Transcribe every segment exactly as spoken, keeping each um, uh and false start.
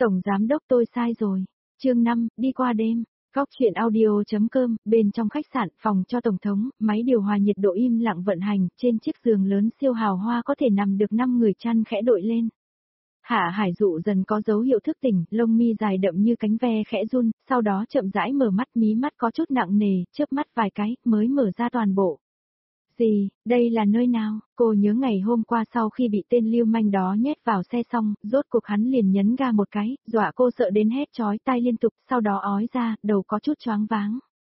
Tổng giám đốc tôi sai rồi. Chương năm, đi qua đêm. Góc chuyện audio.com, bên trong khách sạn, phòng cho Tổng thống, máy điều hòa nhiệt độ im lặng vận hành, trên chiếc giường lớn siêu hào hoa có thể nằm được năm người chăn khẽ đội lên. Hạ Hải Dụ dần có dấu hiệu thức tỉnh, lông mi dài đậm như cánh ve khẽ run, sau đó chậm rãi mở mắt, mí mắt có chút nặng nề, chớp mắt vài cái, mới mở ra toàn bộ. Gì, đây là nơi nào? Cô nhớ ngày hôm qua sau khi bị tên lưu manh đó nhét vào xe xong, rốt cuộc hắn liền nhấn ga một cái, dọa cô sợ đến hét chói tai liên tục, sau đó ói ra, đầu có chút choáng váng.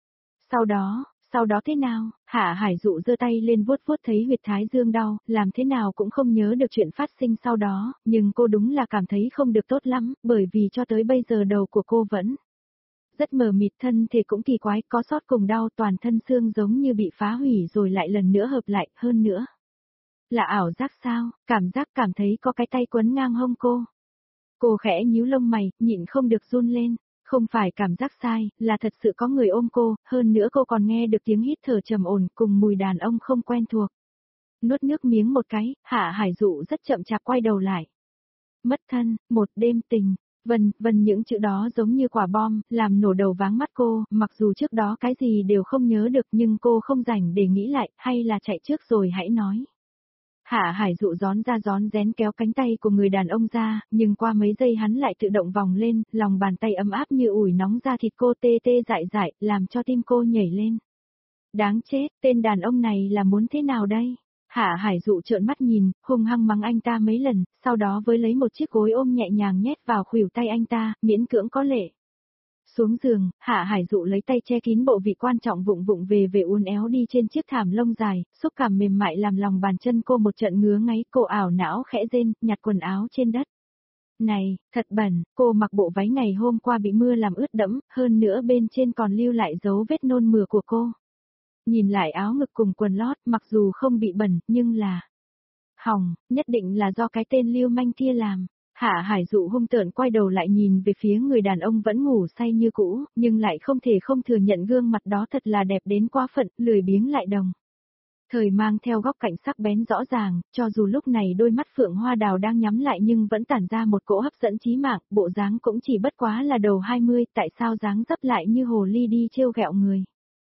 Sau đó, sau đó thế nào? Hạ Hải Dụ giơ tay lên vuốt vuốt thấy huyệt thái dương đau, làm thế nào cũng không nhớ được chuyện phát sinh sau đó, nhưng cô đúng là cảm thấy không được tốt lắm, bởi vì cho tới bây giờ đầu của cô vẫn rất mờ mịt, thân thể cũng kỳ quái, có sót cùng đau, toàn thân xương giống như bị phá hủy rồi lại lần nữa hợp lại, hơn nữa. Là ảo giác sao, cảm giác cảm thấy có cái tay quấn ngang hông cô. Cô khẽ nhíu lông mày, nhịn không được run lên, không phải cảm giác sai, là thật sự có người ôm cô, hơn nữa cô còn nghe được tiếng hít thở trầm ổn cùng mùi đàn ông không quen thuộc. Nuốt nước miếng một cái, Hạ Hải Dụ rất chậm chạp quay đầu lại. Mất thân, một đêm tình. Vân, vân những chữ đó giống như quả bom, làm nổ đầu váng mắt cô, mặc dù trước đó cái gì đều không nhớ được nhưng cô không rảnh để nghĩ lại, hay là chạy trước rồi hãy nói. Hạ Hải Dụ gión ra gión rén kéo cánh tay của người đàn ông ra, nhưng qua mấy giây hắn lại tự động vòng lên, lòng bàn tay ấm áp như ủi nóng ra thịt cô tê tê dại dại, làm cho tim cô nhảy lên. Đáng chết, tên đàn ông này là muốn thế nào đây? Hạ Hải Dụ trợn mắt nhìn, hung hăng mắng anh ta mấy lần, sau đó với lấy một chiếc gối ôm nhẹ nhàng nhét vào khuỷu tay anh ta, miễn cưỡng có lệ. Xuống giường, Hạ Hải Dụ lấy tay che kín bộ vị quan trọng vụng vụng về về uốn éo đi trên chiếc thảm lông dài, xúc cảm mềm mại làm lòng bàn chân cô một trận ngứa ngáy, cô ảo não khẽ rên, nhặt quần áo trên đất. Này, thật bẩn, cô mặc bộ váy ngày hôm qua bị mưa làm ướt đẫm, hơn nữa bên trên còn lưu lại dấu vết nôn mửa của cô. Nhìn lại áo ngực cùng quần lót, mặc dù không bị bẩn, nhưng là hỏng, nhất định là do cái tên lưu manh kia làm. Hạ Hải Dụ hung tợn quay đầu lại nhìn về phía người đàn ông vẫn ngủ say như cũ, nhưng lại không thể không thừa nhận gương mặt đó thật là đẹp đến quá phận, lười biếng lại đồng. Thời mang theo góc cạnh sắc bén rõ ràng, cho dù lúc này đôi mắt Phượng Hoa Đào đang nhắm lại nhưng vẫn tản ra một cỗ hấp dẫn chí mạng, bộ dáng cũng chỉ bất quá là đầu hai mươi, tại sao dáng dấp lại như hồ ly đi trêu ghẹo người.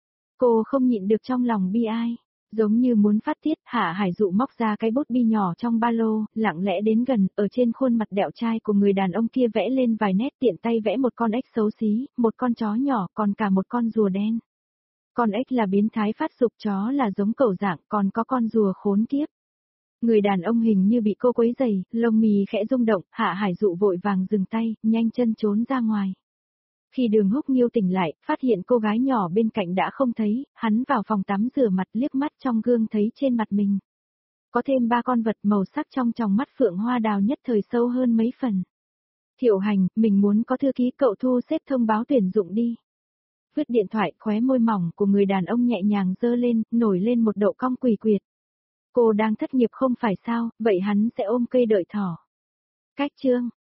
Cô không nhịn được trong lòng bi ai, giống như muốn phát tiết, Hạ Hải Dụ móc ra cái bút bi nhỏ trong ba lô, lặng lẽ đến gần, ở trên khuôn mặt đẹo trai của người đàn ông kia vẽ lên vài nét, tiện tay vẽ một con ếch xấu xí, một con chó nhỏ, còn cả một con rùa đen. Con ếch là biến thái phát dục, chó là giống cẩu dạng, còn có con rùa khốn kiếp. Người đàn ông hình như bị cô quấy rầy, lông mì khẽ rung động, Hạ Hải Dụ vội vàng dừng tay, nhanh chân trốn ra ngoài. Khi Đường Húc Nghiêu tỉnh lại, phát hiện cô gái nhỏ bên cạnh đã không thấy, hắn vào phòng tắm rửa mặt, liếc mắt trong gương thấy trên mặt mình có thêm ba con vật, màu sắc trong tròng mắt Phượng Hoa Đào nhất thời sâu hơn mấy phần. Thiệu Hành, mình muốn có thư ký, cậu thu xếp thông báo tuyển dụng đi. Vứt điện thoại, khóe môi mỏng của người đàn ông nhẹ nhàng dơ lên, nổi lên một độ cong quỷ quyệt. Cô đang thất nghiệp không phải sao, vậy hắn sẽ ôm cây đợi thỏ. Cách chương.